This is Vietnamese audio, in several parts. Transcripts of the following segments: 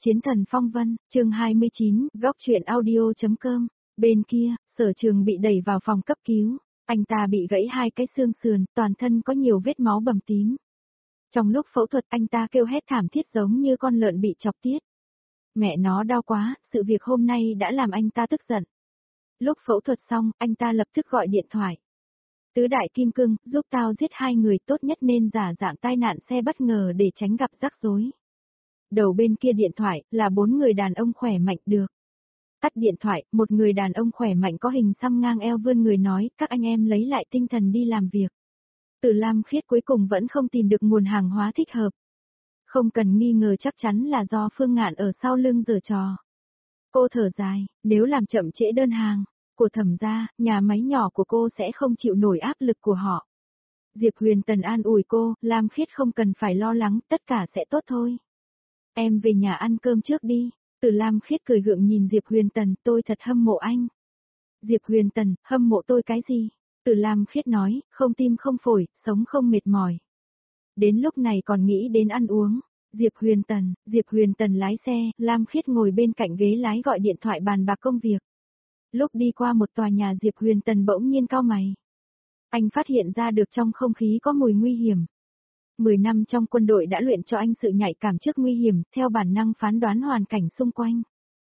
Chiến thần phong vân, chương 29, góc truyện audio.com. Bên kia, Sở Trường bị đẩy vào phòng cấp cứu. Anh ta bị gãy hai cái xương sườn, toàn thân có nhiều vết máu bầm tím. Trong lúc phẫu thuật anh ta kêu hét thảm thiết giống như con lợn bị chọc tiết. Mẹ nó đau quá, sự việc hôm nay đã làm anh ta tức giận. Lúc phẫu thuật xong, anh ta lập tức gọi điện thoại. Tứ đại kim cương, giúp tao giết hai người, tốt nhất nên giả dạng tai nạn xe bất ngờ để tránh gặp rắc rối. Đầu bên kia điện thoại, là 4 người đàn ông khỏe mạnh được. Tắt điện thoại, một người đàn ông khỏe mạnh có hình xăm ngang eo vươn người nói, các anh em lấy lại tinh thần đi làm việc. Từ Lam Khiết cuối cùng vẫn không tìm được nguồn hàng hóa thích hợp. Không cần nghi ngờ chắc chắn là do Phương Ngạn ở sau lưng giở trò. Cô thở dài, nếu làm chậm trễ đơn hàng của Thẩm gia, nhà máy nhỏ của cô sẽ không chịu nổi áp lực của họ. Diệp Huyền Tần an ủi cô, Lam Khiết không cần phải lo lắng, tất cả sẽ tốt thôi. Em về nhà ăn cơm trước đi. Từ Lam Khiết cười gượng nhìn Diệp Huyền Tần, tôi thật hâm mộ anh. Diệp Huyền Tần, hâm mộ tôi cái gì? Từ Lam Khiết nói, không tim không phổi, sống không mệt mỏi. Đến lúc này còn nghĩ đến ăn uống. Diệp Huyền Tần lái xe, Lam Khiết ngồi bên cạnh ghế lái gọi điện thoại bàn bạc công việc. Lúc đi qua một tòa nhà Diệp Huyền Tần bỗng nhiên cau mày. Anh phát hiện ra được trong không khí có mùi nguy hiểm. 10 năm trong quân đội đã luyện cho anh sự nhạy cảm trước nguy hiểm, theo bản năng phán đoán hoàn cảnh xung quanh.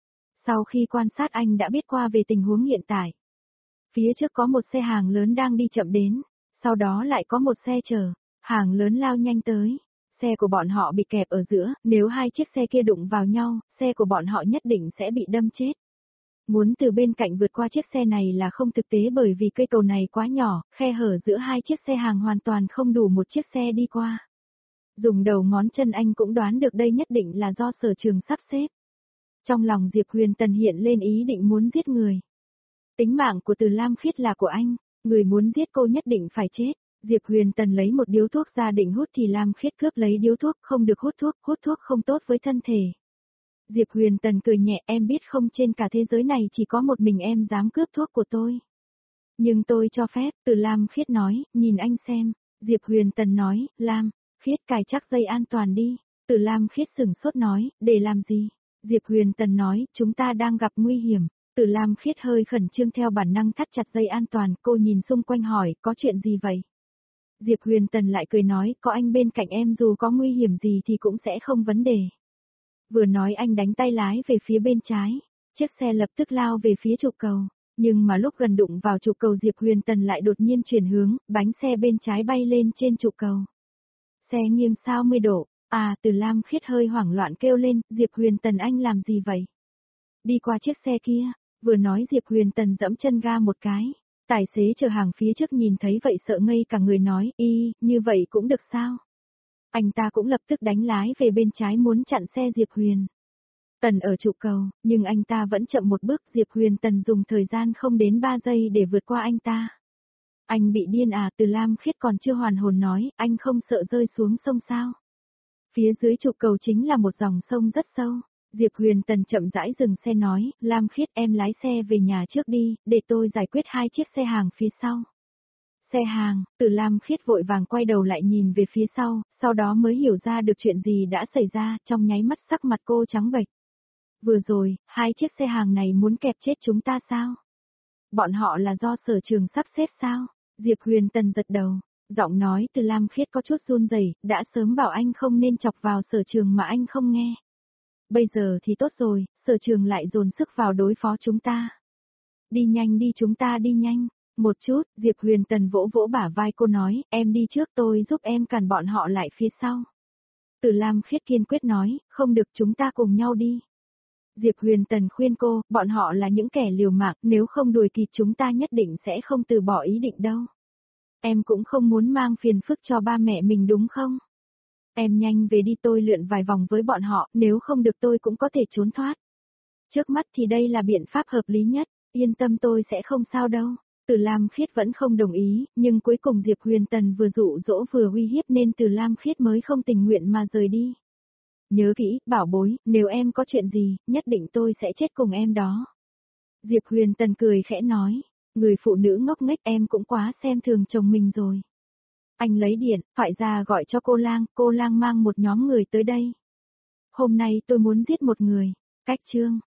Sau khi quan sát anh đã biết qua về tình huống hiện tại. Phía trước có một xe hàng lớn đang đi chậm đến, sau đó lại có một xe chở, hàng lớn lao nhanh tới. Xe của bọn họ bị kẹp ở giữa, nếu hai chiếc xe kia đụng vào nhau, xe của bọn họ nhất định sẽ bị đâm chết. Muốn từ bên cạnh vượt qua chiếc xe này là không thực tế bởi vì cây cầu này quá nhỏ, khe hở giữa hai chiếc xe hàng hoàn toàn không đủ một chiếc xe đi qua. Dùng đầu ngón chân anh cũng đoán được đây nhất định là do Sở Trường sắp xếp. Trong lòng Diệp Huyền Tần hiện lên ý định muốn giết người. Tính mạng của Từ Lam Khiết là của anh, người muốn giết cô nhất định phải chết. Diệp Huyền Tần lấy một điếu thuốc ra định hút thì Lam Khiết cướp lấy điếu thuốc, không được hút thuốc không tốt với thân thể. Diệp Huyền Tần cười nhẹ, em biết không, trên cả thế giới này chỉ có một mình em dám cướp thuốc của tôi. Nhưng tôi cho phép, Từ Lam Khiết nói, nhìn anh xem. Diệp Huyền Tần nói, Lam Khiết cài chắc dây an toàn đi. Từ Lam Khiết sửng sốt nói, để làm gì? Diệp Huyền Tần nói, chúng ta đang gặp nguy hiểm. Từ Lam Khiết hơi khẩn trương theo bản năng thắt chặt dây an toàn, cô nhìn xung quanh hỏi, có chuyện gì vậy? Diệp Huyền Tần lại cười nói, có anh bên cạnh em dù có nguy hiểm gì thì cũng sẽ không vấn đề. Vừa nói anh đánh tay lái về phía bên trái, chiếc xe lập tức lao về phía trục cầu, nhưng mà lúc gần đụng vào trục cầu Diệp Huyền Tần lại đột nhiên chuyển hướng, bánh xe bên trái bay lên trên trục cầu. Xe nghiêng sao 10 độ, Từ Lam Khiết hơi hoảng loạn kêu lên, Diệp Huyền Tần anh làm gì vậy? Đi qua chiếc xe kia, vừa nói Diệp Huyền Tần giẫm chân ga một cái, tài xế chở hàng phía trước nhìn thấy vậy sợ ngây cả người nói, như vậy cũng được sao? Anh ta cũng lập tức đánh lái về bên trái muốn chặn xe Diệp Huyền Tần ở trụ cầu, nhưng anh ta vẫn chậm một bước, Diệp Huyền Tần dùng thời gian không đến 3 giây để vượt qua anh ta. Anh bị điên à? Từ Lam Khiết còn chưa hoàn hồn nói, anh không sợ rơi xuống sông sao? Phía dưới trụ cầu chính là một dòng sông rất sâu. Diệp Huyền Tần chậm rãi dừng xe nói, Lam Khiết em lái xe về nhà trước đi, để tôi giải quyết hai chiếc xe hàng phía sau. Xe hàng, Từ Lam Khiết vội vàng quay đầu lại nhìn về phía sau đó mới hiểu ra được chuyện gì đã xảy ra, trong nháy mắt sắc mặt cô trắng bệch. Vừa rồi, hai chiếc xe hàng này muốn kẹp chết chúng ta sao? Bọn họ là do Sở Trường sắp xếp sao? Diệp Huyền Tần giật đầu, giọng nói Từ Lam Khiết có chút run rẩy, đã sớm bảo anh không nên chọc vào Sở Trường mà anh không nghe. Bây giờ thì tốt rồi, Sở Trường lại dồn sức vào đối phó chúng ta. Đi nhanh đi, chúng ta đi nhanh. Một chút, Diệp Huyền Tần vỗ vỗ bả vai cô nói, em đi trước, tôi giúp em cản bọn họ lại phía sau. Từ Lam Khiết kiên quyết nói, không được, chúng ta cùng nhau đi. Diệp Huyền Tần khuyên cô, bọn họ là những kẻ liều mạng, nếu không đuổi kịp chúng ta nhất định sẽ không từ bỏ ý định đâu. Em cũng không muốn mang phiền phức cho ba mẹ mình đúng không? Em nhanh về đi, tôi lượn vài vòng với bọn họ, nếu không được tôi cũng có thể trốn thoát. Trước mắt thì đây là biện pháp hợp lý nhất, yên tâm tôi sẽ không sao đâu. Từ Lam Khiết vẫn không đồng ý, nhưng cuối cùng Diệp Huyền Tần vừa dụ dỗ vừa uy hiếp nên Từ Lam Khiết mới không tình nguyện mà rời đi. Nhớ kỹ, bảo bối, nếu em có chuyện gì, nhất định tôi sẽ chết cùng em đó. Diệp Huyền Tần cười khẽ nói, người phụ nữ ngốc nghếch, em cũng quá xem thường chồng mình rồi. Anh lấy điện thoại ra gọi cho cô Lang mang một nhóm người tới đây. Hôm nay tôi muốn giết một người. Cách chương.